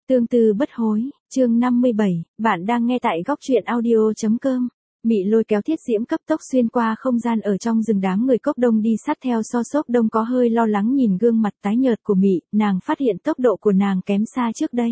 Tương tư bất hối, chương 57, bạn đang nghe tại góc truyện audio.com. Mị lôi kéo Thiết Diễm cấp tốc xuyên qua không gian ở trong rừng, đám người Cốc Đông đi sát theo. Sốc Đông có hơi lo lắng nhìn gương mặt tái nhợt của Mị, nàng phát hiện tốc độ của nàng kém xa trước đây.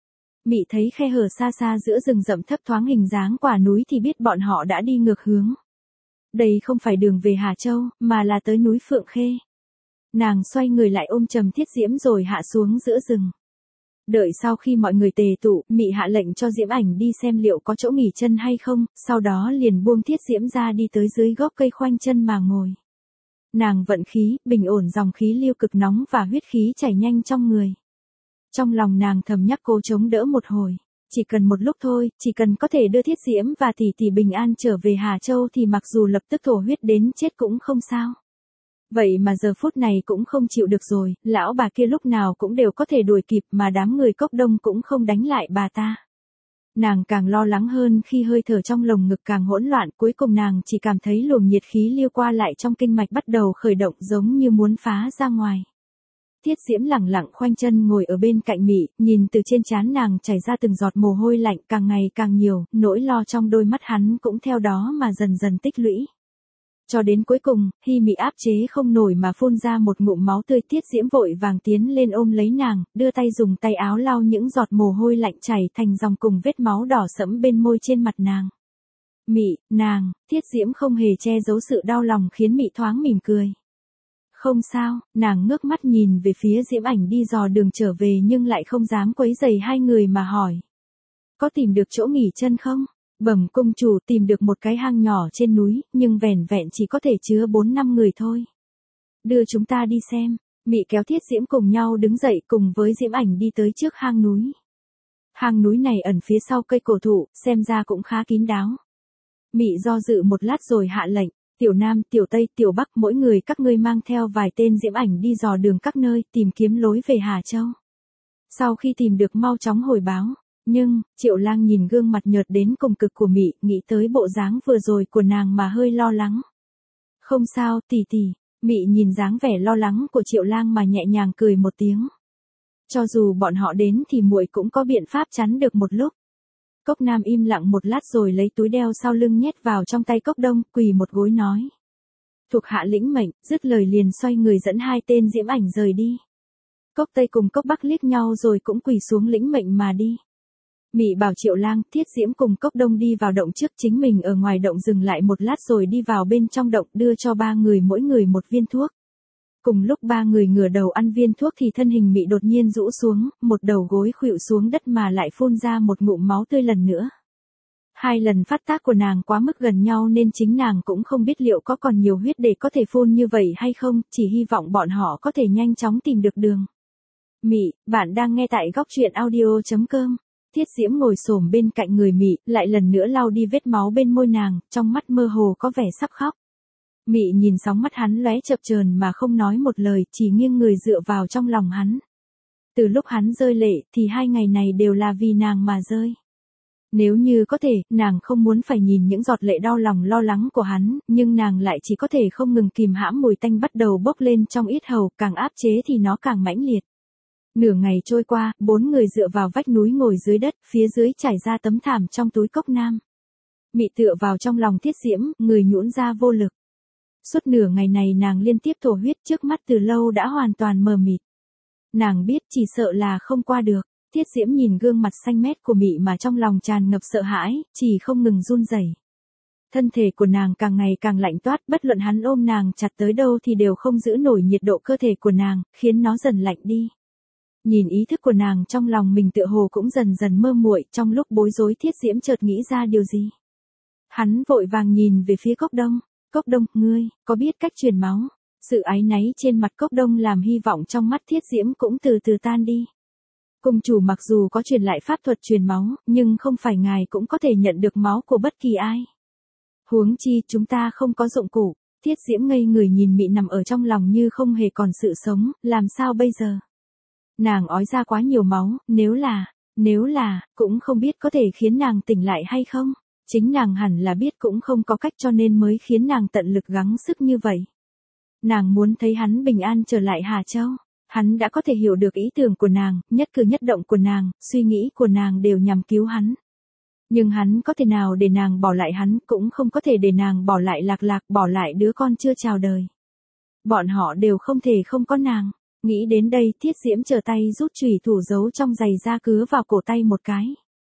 Mị thấy khe hở xa xa giữa rừng rậm thấp thoáng hình dáng quả núi thì biết bọn họ đã đi ngược hướng. Đây không phải đường về Hà Châu, mà là tới núi Phượng Khê. Nàng xoay người lại ôm chầm Thiết Diễm rồi hạ xuống giữa rừng. Đợi sau khi mọi người tề tụ, Mị hạ lệnh cho Diễm Ảnh đi xem liệu có chỗ nghỉ chân hay không, sau đó liền buông Thiết Diễm ra đi tới dưới gốc cây khoanh chân mà ngồi. Nàng vận khí, bình ổn dòng khí lưu cực nóng và huyết khí chảy nhanh trong người. Trong lòng nàng thầm nhắc cố chống đỡ một hồi. Chỉ cần một lúc thôi, chỉ cần có thể đưa Thiết Diễm và tỷ tỷ bình an trở về Hà Châu thì mặc dù lập tức thổ huyết đến chết cũng không sao. Vậy mà giờ phút này cũng không chịu được rồi, lão bà kia lúc nào cũng đều có thể đuổi kịp mà đám người Cốc Đông cũng không đánh lại bà ta. Nàng càng lo lắng hơn khi hơi thở trong lồng ngực càng hỗn loạn, cuối cùng nàng chỉ cảm thấy luồng nhiệt khí lưu qua lại trong kinh mạch bắt đầu khởi động giống như muốn phá ra ngoài. Thiết Diễm lẳng lặng khoanh chân ngồi ở bên cạnh Mị, nhìn từ trên trán nàng chảy ra từng giọt mồ hôi lạnh càng ngày càng nhiều, nỗi lo trong đôi mắt hắn cũng theo đó mà dần dần tích lũy. Cho đến cuối cùng, khi Mị áp chế không nổi mà phun ra một ngụm máu tươi, Thiết Diễm vội vàng tiến lên ôm lấy nàng, đưa tay dùng tay áo lau những giọt mồ hôi lạnh chảy thành dòng cùng vết máu đỏ sẫm bên môi trên mặt nàng. Mị, nàng, Thiết Diễm không hề che giấu sự đau lòng khiến Mị thoáng mỉm cười. Không sao, nàng ngước mắt nhìn về phía Diễm Ảnh đi dò đường trở về nhưng lại không dám quấy rầy hai người mà hỏi. Có tìm được chỗ nghỉ chân không? Bẩm công chủ, tìm được một cái hang nhỏ trên núi, nhưng vẻn vẹn chỉ có thể chứa 4-5 người thôi. Đưa chúng ta đi xem. Mị kéo Thiết Diễm cùng nhau đứng dậy cùng với Diễm Ảnh đi tới trước hang núi. Hang núi này ẩn phía sau cây cổ thụ, xem ra cũng khá kín đáo. Mị do dự một lát rồi hạ lệnh, Tiểu Nam, Tiểu Tây, Tiểu Bắc, mỗi người các ngươi mang theo vài tên Diễm Ảnh đi dò đường các nơi, tìm kiếm lối về Hà Châu. Sau khi tìm được mau chóng hồi báo. Nhưng, Triệu Lang nhìn gương mặt nhợt đến cùng cực của Mị, nghĩ tới bộ dáng vừa rồi của nàng mà hơi lo lắng. Không sao, tỷ tỷ. Mị nhìn dáng vẻ lo lắng của Triệu Lang mà nhẹ nhàng cười một tiếng. Cho dù bọn họ đến thì muội cũng có biện pháp chắn được một lúc. Cốc Nam im lặng một lát rồi lấy túi đeo sau lưng nhét vào trong tay Cốc Đông, quỳ một gối nói. Thuộc hạ lĩnh mệnh, dứt lời liền xoay người dẫn hai tên Diễm Ảnh rời đi. Cốc Tây cùng Cốc Bắc liếc nhau rồi cũng quỳ xuống lĩnh mệnh mà đi. Mị bảo Triệu Lang, Thiết Diễm cùng Cốc Đông đi vào động trước, chính mình ở ngoài động dừng lại một lát rồi đi vào bên trong động, đưa cho ba người mỗi người một viên thuốc. Cùng lúc ba người ngửa đầu ăn viên thuốc thì thân hình Mị đột nhiên rũ xuống, một đầu gối khuỵu xuống đất mà lại phun ra một ngụm máu tươi lần nữa. Hai lần phát tác của nàng quá mức gần nhau nên chính nàng cũng không biết liệu có còn nhiều huyết để có thể phun như vậy hay không, chỉ hy vọng bọn họ có thể nhanh chóng tìm được đường. Mị, bạn đang nghe tại góc truyện audio.com. Thiết Diễm ngồi xổm bên cạnh người Mị, lại lần nữa lau đi vết máu bên môi nàng, trong mắt mơ hồ có vẻ sắp khóc. Mị nhìn sóng mắt hắn lóe chập chờn mà không nói một lời, chỉ nghiêng người dựa vào trong lòng hắn. Từ lúc hắn rơi lệ thì 2 ngày này đều là vì nàng mà rơi. Nếu như có thể, nàng không muốn phải nhìn những giọt lệ đau lòng lo lắng của hắn, nhưng nàng lại chỉ có thể không ngừng kìm hãm mùi tanh bắt đầu bốc lên trong yết hầu, càng áp chế thì nó càng mãnh liệt. Nửa ngày trôi qua, 4 người dựa vào vách núi ngồi dưới đất, phía dưới trải ra tấm thảm trong túi Cốc Nam. Mị tựa vào trong lòng Thiết Diễm, người nhũn ra vô lực. Suốt nửa ngày này nàng liên tiếp thổ huyết, trước mắt từ lâu đã hoàn toàn mờ mịt. Nàng biết chỉ sợ là không qua được. Thiết Diễm nhìn gương mặt xanh mét của Mị mà trong lòng tràn ngập sợ hãi, chỉ không ngừng run rẩy. Thân thể của nàng càng ngày càng lạnh toát, bất luận hắn ôm nàng chặt tới đâu thì đều không giữ nổi nhiệt độ cơ thể của nàng, khiến nó dần lạnh đi. Nhìn ý thức của nàng trong lòng mình tựa hồ cũng dần dần mơ muội, trong lúc bối rối Thiết Diễm chợt nghĩ ra điều gì. Hắn vội vàng nhìn về phía Cốc Đông. Cốc Đông, ngươi, có biết cách truyền máu? Sự áy náy trên mặt Cốc Đông làm hy vọng trong mắt Thiết Diễm cũng từ từ tan đi. Cung chủ mặc dù có truyền lại pháp thuật truyền máu, nhưng không phải ngài cũng có thể nhận được máu của bất kỳ ai. Huống chi chúng ta không có dụng cụ. Thiết Diễm ngây người nhìn Mị nằm ở trong lòng như không hề còn sự sống, làm sao bây giờ? Nàng ói ra quá nhiều máu, nếu là, cũng không biết có thể khiến nàng tỉnh lại hay không. Chính nàng hẳn là biết cũng không có cách cho nên mới khiến nàng tận lực gắng sức như vậy. Nàng muốn thấy hắn bình an trở lại Hà Châu. Hắn đã có thể hiểu được ý tưởng của nàng, nhất cử nhất động của nàng, suy nghĩ của nàng đều nhằm cứu hắn. Nhưng hắn có thể nào để nàng bỏ lại hắn, cũng không có thể để nàng bỏ lại Lạc Lạc, bỏ lại đứa con chưa chào đời. Bọn họ đều không thể không có nàng. Nghĩ đến đây, Thiết Diễm trở tay rút chùy thủ giấu trong giày ra cứa vào cổ tay một cái.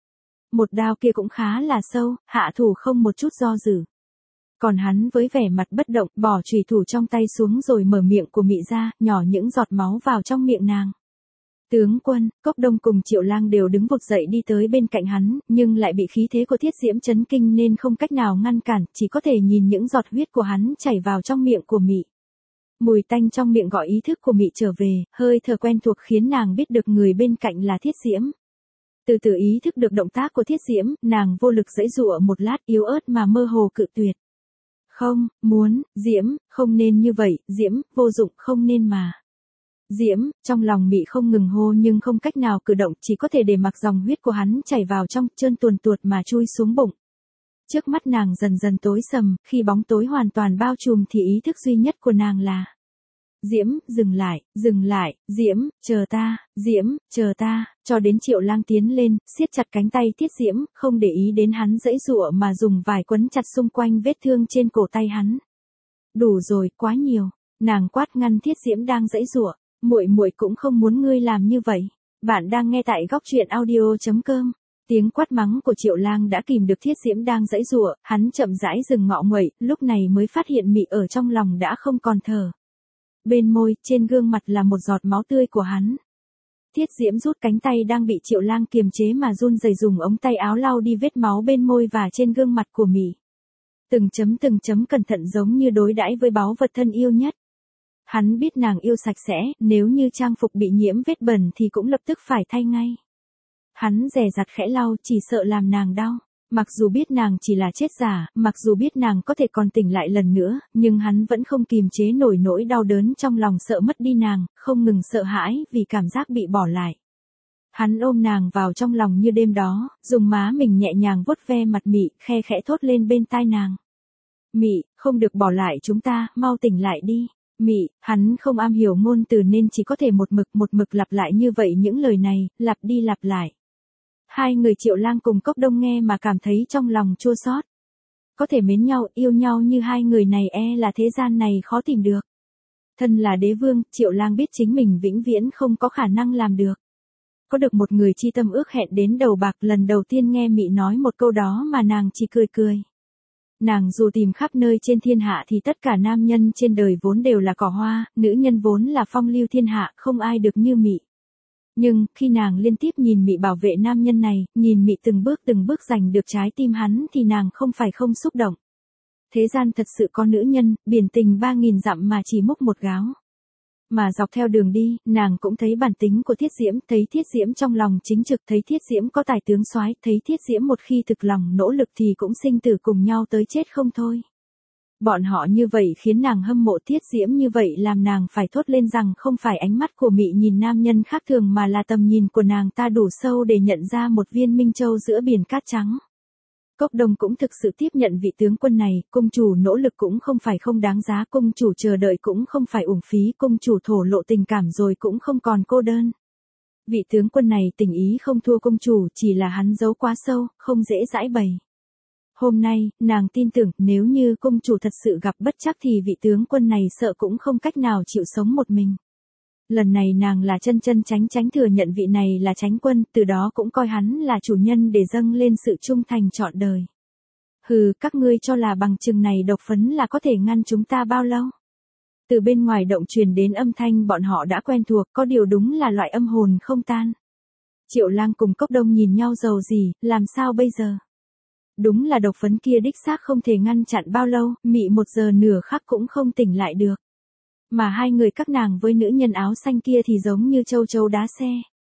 Một đao kia cũng khá là sâu, hạ thủ không một chút do dự. Còn hắn với vẻ mặt bất động, bỏ chùy thủ trong tay xuống rồi mở miệng của Mị ra, nhỏ những giọt máu vào trong miệng nàng. Tướng quân, Cốc Đông cùng Triệu Lang đều đứng vụt dậy đi tới bên cạnh hắn, nhưng lại bị khí thế của Thiết Diễm chấn kinh nên không cách nào ngăn cản, chỉ có thể nhìn những giọt huyết của hắn chảy vào trong miệng của Mị. Mùi tanh trong miệng gọi ý thức của Mị trở về, hơi thở quen thuộc khiến nàng biết được người bên cạnh là Thiết Diễm. Từ từ ý thức được động tác của Thiết Diễm, nàng vô lực giãy giụa một lát yếu ớt mà mơ hồ cự tuyệt. Không, muốn, Diễm, không nên như vậy, Diễm, vô dụng, không nên mà. Diễm, trong lòng Mị không ngừng hô nhưng không cách nào cử động, chỉ có thể để mặc dòng huyết của hắn chảy vào trong, trơn tuồn tuột mà chui xuống bụng. Trước mắt nàng dần dần tối sầm, khi bóng tối hoàn toàn bao trùm thì ý thức duy nhất của nàng là: Diễm, dừng lại, Diễm, chờ ta, Diễm, chờ ta, cho đến Triệu Lang tiến lên, siết chặt cánh tay Thiết Diễm, không để ý đến hắn giãy giụa mà dùng vải quấn chặt xung quanh vết thương trên cổ tay hắn. Đủ rồi, quá nhiều, nàng quát ngăn Thiết Diễm đang giãy giụa, muội cũng không muốn ngươi làm như vậy. Bạn đang nghe tại góc truyện audio.com. Tiếng quát mắng của Triệu Lang đã kìm được Thiết Diễm đang giãy giụa, hắn chậm rãi dừng ngọ nguậy, lúc này mới phát hiện Mị ở trong lòng đã không còn thở. Bên môi, trên gương mặt là một giọt máu tươi của hắn. Thiết Diễm rút cánh tay đang bị Triệu Lang kiềm chế mà run rẩy dùng ống tay áo lau đi vết máu bên môi và trên gương mặt của Mị. Từng chấm cẩn thận giống như đối đãi với báu vật thân yêu nhất. Hắn biết nàng yêu sạch sẽ, nếu như trang phục bị nhiễm vết bẩn thì cũng lập tức phải thay ngay. Hắn dè dặt khẽ lau, chỉ sợ làm nàng đau. Mặc dù biết nàng chỉ là chết giả, mặc dù biết nàng có thể còn tỉnh lại lần nữa, nhưng hắn vẫn không kìm chế nổi nỗi đau đớn trong lòng sợ mất đi nàng, không ngừng sợ hãi vì cảm giác bị bỏ lại. Hắn ôm nàng vào trong lòng như đêm đó, dùng má mình nhẹ nhàng vuốt ve mặt Mị, khe khẽ thốt lên bên tai nàng. Mị, không được bỏ lại chúng ta, mau tỉnh lại đi. Mị, hắn không am hiểu ngôn từ nên chỉ có thể một mực lặp lại như vậy những lời này, lặp đi lặp lại. Hai người Triệu Lang cùng Cốc Đông nghe mà cảm thấy trong lòng chua xót. Có thể mến nhau, yêu nhau như hai người này là thế gian này khó tìm được. Thân là đế vương, Triệu Lang biết chính mình vĩnh viễn không có khả năng làm được. Có được một người chi tâm ước hẹn đến đầu bạc, lần đầu tiên nghe Mị nói một câu đó mà nàng chỉ cười. Nàng dù tìm khắp nơi trên thiên hạ thì tất cả nam nhân trên đời vốn đều là cỏ hoa, nữ nhân vốn là phong lưu thiên hạ, không ai được như Mị. Nhưng, khi nàng liên tiếp nhìn Mị bảo vệ nam nhân này, nhìn Mị từng bước giành được trái tim hắn thì nàng không phải không xúc động. Thế gian thật sự có nữ nhân, biển tình 3000 dặm mà chỉ múc một gáo. Mà dọc theo đường đi, nàng cũng thấy bản tính của Thiết Diễm, thấy Thiết Diễm trong lòng chính trực, thấy Thiết Diễm có tài tướng soái, thấy Thiết Diễm một khi thực lòng nỗ lực thì cũng sinh tử cùng nhau tới chết không thôi. Bọn họ như vậy khiến nàng hâm mộ Thiết Diễm, như vậy làm nàng phải thốt lên rằng không phải ánh mắt của Mị nhìn nam nhân khác thường mà là tầm nhìn của nàng ta đủ sâu để nhận ra một viên minh châu giữa biển cát trắng. Cốc Đông cũng thực sự tiếp nhận vị tướng quân này, cung chủ nỗ lực cũng không phải không đáng giá, cung chủ chờ đợi cũng không phải uổng phí, cung chủ thổ lộ tình cảm rồi cũng không còn cô đơn. Vị tướng quân này tình ý không thua cung chủ, chỉ là hắn giấu quá sâu, không dễ giãi bày. Hôm nay, nàng tin tưởng nếu như cung chủ thật sự gặp bất trắc thì vị tướng quân này sợ cũng không cách nào chịu sống một mình. Lần này nàng là chân chánh thừa nhận vị này là chánh quân, từ đó cũng coi hắn là chủ nhân để dâng lên sự trung thành trọn đời. Hừ, các ngươi cho là bằng chừng này độc phấn là có thể ngăn chúng ta bao lâu? Từ bên ngoài động truyền đến âm thanh bọn họ đã quen thuộc, có điều đúng là loại âm hồn không tan. Triệu Lang cùng Cốc Đông nhìn nhau dầu gì, làm sao bây giờ? Đúng là độc phấn kia đích xác không thể ngăn chặn bao lâu, Mị 1 giờ nửa khắc cũng không tỉnh lại được. Mà hai người các nàng với nữ nhân áo xanh kia thì giống như châu đá xe.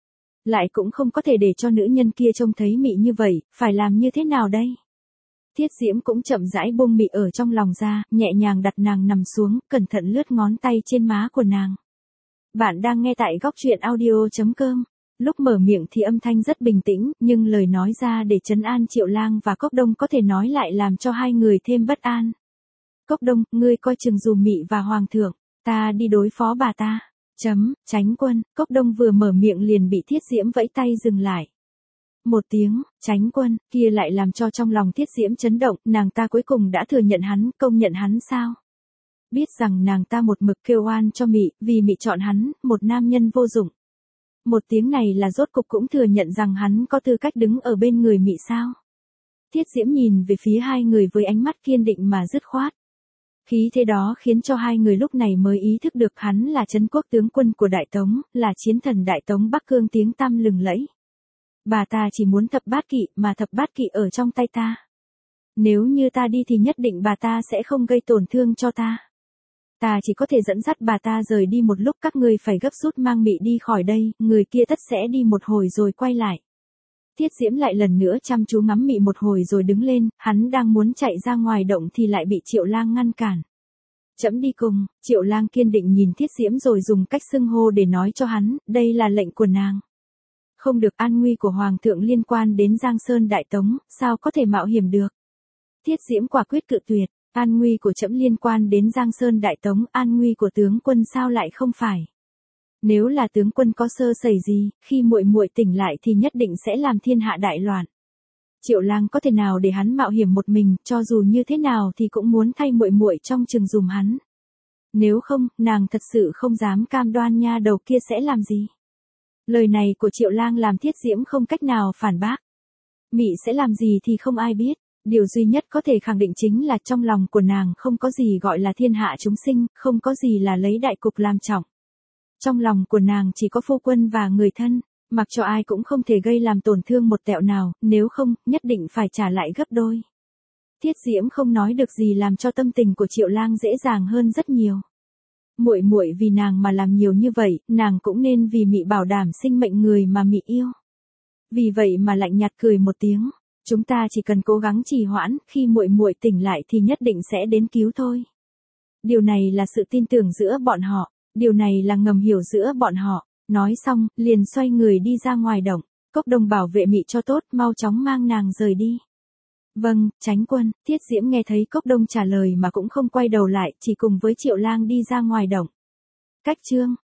Lại cũng không có thể để cho nữ nhân kia trông thấy Mị như vậy, phải làm như thế nào đây? Thiết Diễm cũng chậm rãi buông Mị ở trong lòng ra, nhẹ nhàng đặt nàng nằm xuống, cẩn thận lướt ngón tay trên má của nàng. Bạn đang nghe tại góc truyện audio.com. Lúc mở miệng thì âm thanh rất bình tĩnh, nhưng lời nói ra để trấn an Triệu Lang và Cốc Đông có thể nói lại làm cho hai người thêm bất an. Cốc Đông, ngươi coi chừng dùm Mị và Hoàng thượng, ta đi đối phó bà ta. Chánh quân, Cốc Đông vừa mở miệng liền bị Thiết Diễm vẫy tay dừng lại. Một tiếng, Chánh quân, kia lại làm cho trong lòng Thiết Diễm chấn động, nàng ta cuối cùng đã thừa nhận hắn, công nhận hắn sao? Biết rằng nàng ta một mực kêu oan cho Mị, vì Mị chọn hắn, một nam nhân vô dụng. Một tiếng này là rốt cục cũng thừa nhận rằng hắn có tư cách đứng ở bên người Mị sao? Thiết Diễm nhìn về phía hai người với ánh mắt kiên định mà dứt khoát. Khí thế đó khiến cho hai người lúc này mới ý thức được hắn là Trấn Quốc tướng quân của Đại Tống, là chiến thần Đại Tống Bắc Cương tiếng tăm lừng lẫy. Bà ta chỉ muốn thập bát kỵ, mà thập bát kỵ ở trong tay ta. Nếu như ta đi thì nhất định bà ta sẽ không gây tổn thương cho ta. Ta chỉ có thể dẫn dắt bà ta rời đi một lúc, các ngươi phải gấp rút mang Mị đi khỏi đây, người kia tất sẽ đi một hồi rồi quay lại. Thiết Diễm lại lần nữa chăm chú ngắm Mị một hồi rồi đứng lên, hắn đang muốn chạy ra ngoài động thì lại bị Triệu Lang ngăn cản. Trẫm đi cùng. Triệu Lang kiên định nhìn Thiết Diễm rồi dùng cách xưng hô để nói cho hắn, đây là lệnh của nàng. Không được, an nguy của Hoàng thượng liên quan đến Giang Sơn Đại Tống, sao có thể mạo hiểm được. Thiết Diễm quả quyết cự tuyệt, an nguy của trẫm liên quan đến Giang Sơn Đại Tống, an nguy của tướng quân sao lại không phải. Nếu là tướng quân có sơ sẩy gì, khi muội muội tỉnh lại thì nhất định sẽ làm thiên hạ đại loạn. Triệu Lang có thể nào để hắn mạo hiểm một mình, cho dù như thế nào thì cũng muốn thay muội muội trong chừng dùm hắn. Nếu không, nàng thật sự không dám cam đoan nha đầu kia sẽ làm gì. Lời này của Triệu Lang làm Thiết Diễm không cách nào phản bác. Mị sẽ làm gì thì không ai biết, điều duy nhất có thể khẳng định chính là trong lòng của nàng không có gì gọi là thiên hạ chúng sinh, không có gì là lấy đại cục làm trọng. Trong lòng của nàng chỉ có phu quân và người thân, mặc cho ai cũng không thể gây làm tổn thương một tẹo nào, nếu không, nhất định phải trả lại gấp đôi. Thiết Diễm không nói được gì làm cho tâm tình của Triệu Lang dễ dàng hơn rất nhiều. Muội muội vì nàng mà làm nhiều như vậy, nàng cũng nên vì Mị bảo đảm sinh mệnh người mà Mị yêu. Vì vậy mà lạnh nhạt cười một tiếng, chúng ta chỉ cần cố gắng trì hoãn, khi muội muội tỉnh lại thì nhất định sẽ đến cứu thôi. Điều này là sự tin tưởng giữa bọn họ, điều này là ngầm hiểu giữa bọn họ. Nói xong, liền xoay người đi ra ngoài động. Cốc Đông bảo vệ Mị cho tốt, mau chóng mang nàng rời đi. Vâng, Chánh quân. Thiết Diễm nghe thấy Cốc Đông trả lời mà cũng không quay đầu lại, chỉ cùng với Triệu Lang đi ra ngoài động. Cách chương